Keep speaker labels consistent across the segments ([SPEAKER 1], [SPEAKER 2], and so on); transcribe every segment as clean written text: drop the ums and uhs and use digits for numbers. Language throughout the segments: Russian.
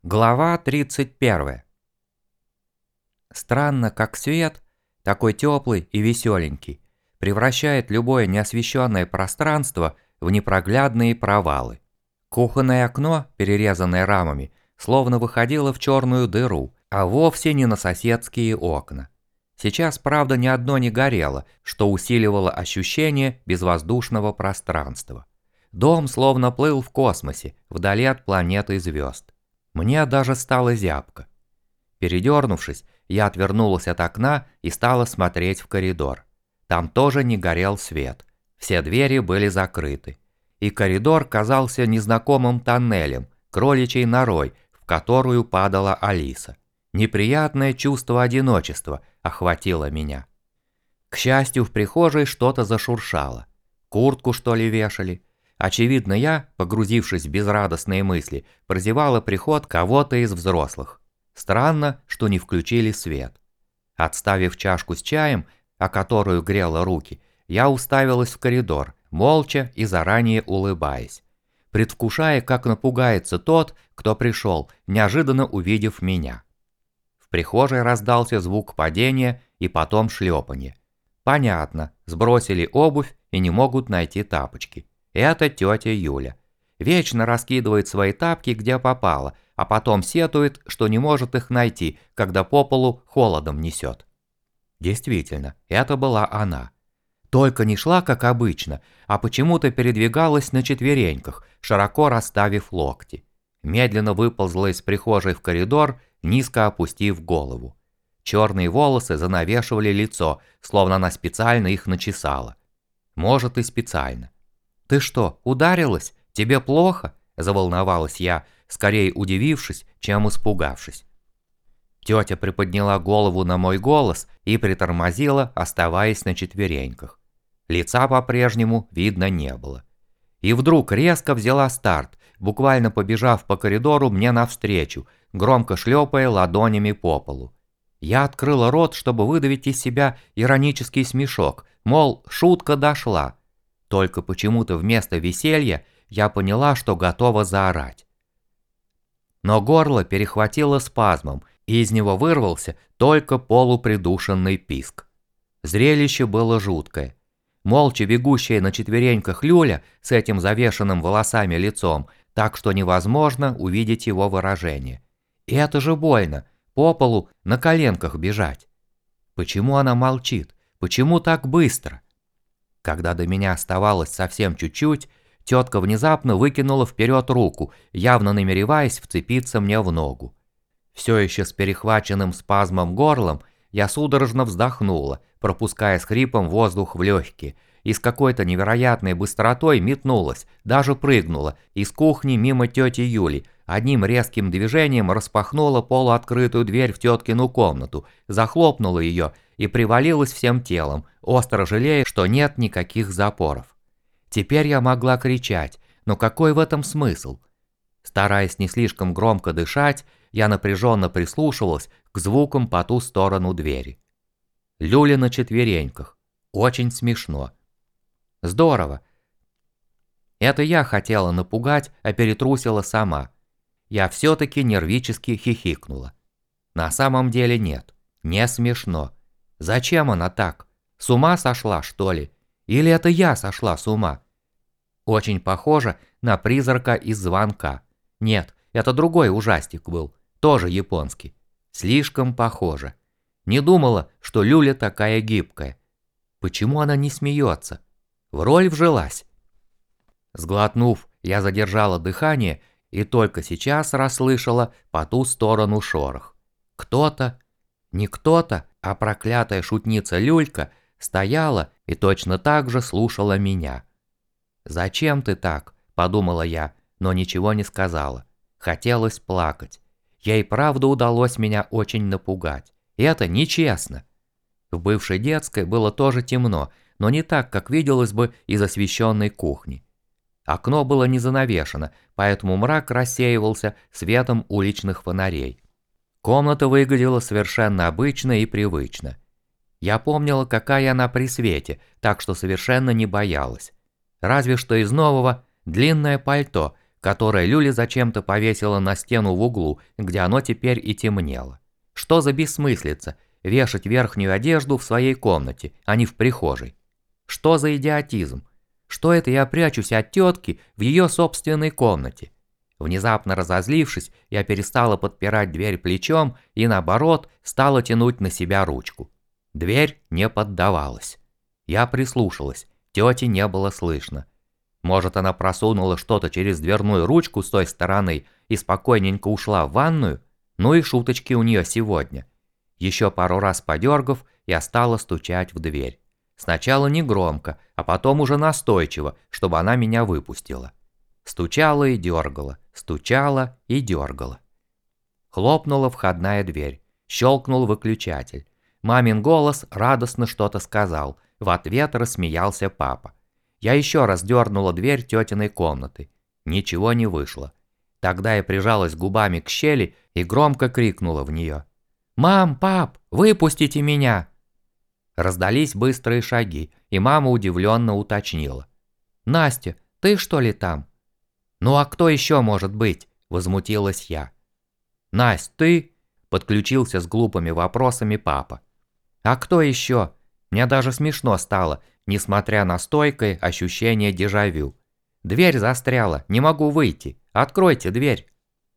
[SPEAKER 1] Глава 31. Странно, как свет, такой теплый и веселенький, превращает любое неосвещенное пространство в непроглядные провалы. Кухонное окно, перерезанное рамами, словно выходило в черную дыру, а вовсе не на соседские окна. Сейчас, правда, ни одно не горело, что усиливало ощущение безвоздушного пространства. Дом словно плыл в космосе, вдали от планеты и звезд. Мне даже стало зябко. Передернувшись, я отвернулась от окна и стала смотреть в коридор. Там тоже не горел свет. Все двери были закрыты. И коридор казался незнакомым тоннелем, кроличьей норой, в которую падала Алиса. Неприятное чувство одиночества охватило меня. К счастью, в прихожей что-то зашуршало. Куртку, что ли, вешали? Очевидно, я, погрузившись в безрадостные мысли, прозевала приход кого-то из взрослых. Странно, что не включили свет. Отставив чашку с чаем, о которую грела руки, я уставилась в коридор, молча и заранее улыбаясь, предвкушая, как напугается тот, кто пришел, неожиданно увидев меня. В прихожей раздался звук падения и потом шлепанье. Понятно, сбросили обувь и не могут найти тапочки. Это тетя Юля. Вечно раскидывает свои тапки где попало, а потом сетует, что не может их найти, когда по полу холодом несет. Действительно, это была она. Только не шла, как обычно, а почему-то передвигалась на четвереньках, широко расставив локти. Медленно выползла из прихожей в коридор, низко опустив голову. Черные волосы занавешивали лицо, словно она специально их начесала. Может, и специально. «Ты что, ударилась? Тебе плохо?» – заволновалась я, скорее удивившись, чем испугавшись. Тетя приподняла голову на мой голос и притормозила, оставаясь на четвереньках. Лица по-прежнему видно не было. И вдруг резко взяла старт, буквально побежав по коридору мне навстречу, громко шлепая ладонями по полу. Я открыла рот, чтобы выдавить из себя иронический смешок, мол, шутка дошла. Только почему-то вместо веселья я поняла, что готова заорать. Но горло перехватило спазмом, и из него вырвался только полупридушенный писк. Зрелище было жуткое. Молча бегущая на четвереньках Люля с этим завешенным волосами лицом, так что невозможно увидеть его выражение. И это же больно, по полу на коленках бежать. Почему она молчит? Почему так быстро? Когда до меня оставалось совсем чуть-чуть, тетка внезапно выкинула вперед руку, явно намереваясь вцепиться мне в ногу. Все еще с перехваченным спазмом горлом я судорожно вздохнула, пропуская с хрипом воздух в легкие, и с какой-то невероятной быстротой метнулась, даже прыгнула, из кухни мимо тети Юли, одним резким движением распахнула полуоткрытую дверь в теткину комнату, захлопнула ее и привалилась всем телом, остро жалея, что нет никаких запоров. Теперь я могла кричать, но какой в этом смысл? Стараясь не слишком громко дышать, я напряженно прислушивалась к звукам по ту сторону двери. Люля на четвереньках. Очень смешно. Здорово. Это я хотела напугать, а перетрусила сама. Я все-таки нервически хихикнула. На самом деле нет, не смешно. Зачем она так? С ума сошла, что ли? Или это я сошла с ума? Очень похоже на призрака из звонка. Нет, это другой ужастик был, тоже японский. Слишком похоже. Не думала, что Люля такая гибкая. Почему она не смеется? В роль вжилась. Сглотнув, я задержала дыхание и только сейчас расслышала по ту сторону шорох. Кто-то, не кто-то, а проклятая шутница Люлька стояла и точно так же слушала меня. «Зачем ты так?» – подумала я, но ничего не сказала. Хотелось плакать. Ей правда удалось меня очень напугать. И это нечестно. В бывшей детской было тоже темно, но не так, как виделось бы из освещенной кухни. Окно было не занавешено, поэтому мрак рассеивался светом уличных фонарей. Комната выглядела совершенно обычно и привычно. Я помнила, какая она при свете, так что совершенно не боялась. Разве что из нового длинное пальто, которое Люля зачем-то повесила на стену в углу, где оно теперь и темнело. Что за бессмыслица вешать верхнюю одежду в своей комнате, а не в прихожей? Что за идиотизм? Что это я прячусь от тетки в ее собственной комнате? Внезапно разозлившись, я перестала подпирать дверь плечом и, наоборот, стала тянуть на себя ручку. Дверь не поддавалась. Я прислушалась, тети не было слышно. Может, она просунула что-то через дверную ручку с той стороны и спокойненько ушла в ванную? Ну и шуточки у нее сегодня. Еще пару раз подергав, я стала стучать в дверь. Сначала негромко, а потом уже настойчиво, чтобы она меня выпустила. Стучала и дергала, стучала и дергала. Хлопнула входная дверь, щелкнул выключатель. Мамин голос радостно что-то сказал, в ответ рассмеялся папа. Я еще раз дернула дверь тетиной комнаты. Ничего не вышло. Тогда я прижалась губами к щели и громко крикнула в нее. «Мам, пап, выпустите меня!» Раздались быстрые шаги, и мама удивленно уточнила. «Настя, ты что ли там?» «Ну а кто еще может быть?» – возмутилась я. «Насть, ты?» – подключился с глупыми вопросами папа. «А кто еще?» Мне даже смешно стало, несмотря на стойкое ощущение дежавю. «Дверь застряла, не могу выйти. Откройте дверь!»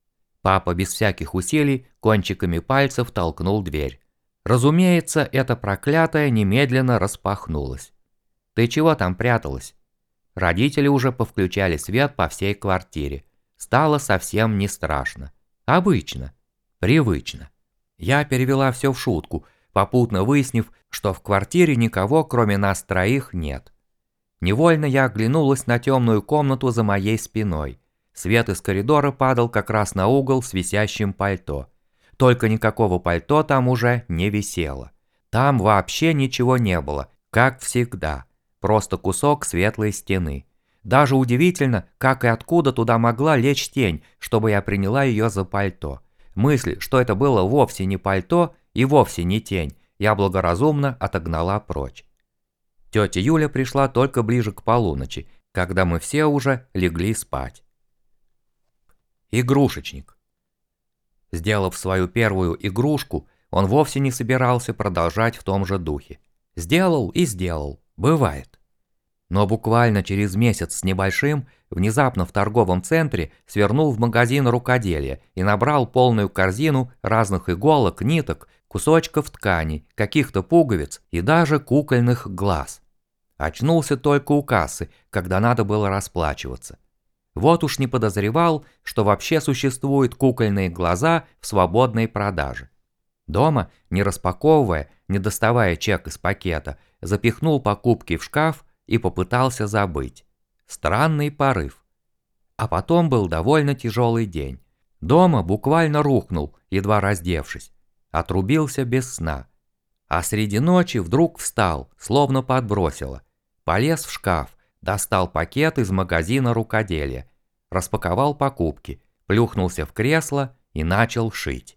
[SPEAKER 1] Папа без всяких усилий кончиками пальцев толкнул дверь. Разумеется, эта проклятая немедленно распахнулась. «Ты чего там пряталась?» Родители уже повключали свет по всей квартире. Стало совсем не страшно. Обычно. Привычно. Я перевела все в шутку, попутно выяснив, что в квартире никого, кроме нас троих, нет. Невольно я оглянулась на темную комнату за моей спиной. Свет из коридора падал как раз на угол с висящим пальто. Только никакого пальто там уже не висело. Там вообще ничего не было, как всегда. Просто кусок светлой стены. Даже удивительно, как и откуда туда могла лечь тень, чтобы я приняла ее за пальто. Мысль, что это было вовсе не пальто и вовсе не тень, я благоразумно отогнала прочь. Тетя Юля пришла только ближе к полуночи, когда мы все уже легли спать. Игрушечник. Сделав свою первую игрушку, он вовсе не собирался продолжать в том же духе. Сделал и сделал, бывает. Но буквально через месяц с небольшим внезапно в торговом центре свернул в магазин рукоделия и набрал полную корзину разных иголок, ниток, кусочков ткани, каких-то пуговиц и даже кукольных глаз. Очнулся только у кассы, когда надо было расплачиваться. Вот уж не подозревал, что вообще существуют кукольные глаза в свободной продаже. Дома, не распаковывая, не доставая чек из пакета, запихнул покупки в шкаф и попытался забыть. Странный порыв. А потом был довольно тяжелый день. Дома буквально рухнул, едва раздевшись. Отрубился без сна. А среди ночи вдруг встал, словно подбросило. Полез в шкаф, достал пакет из магазина рукоделия, распаковал покупки, плюхнулся в кресло и начал шить.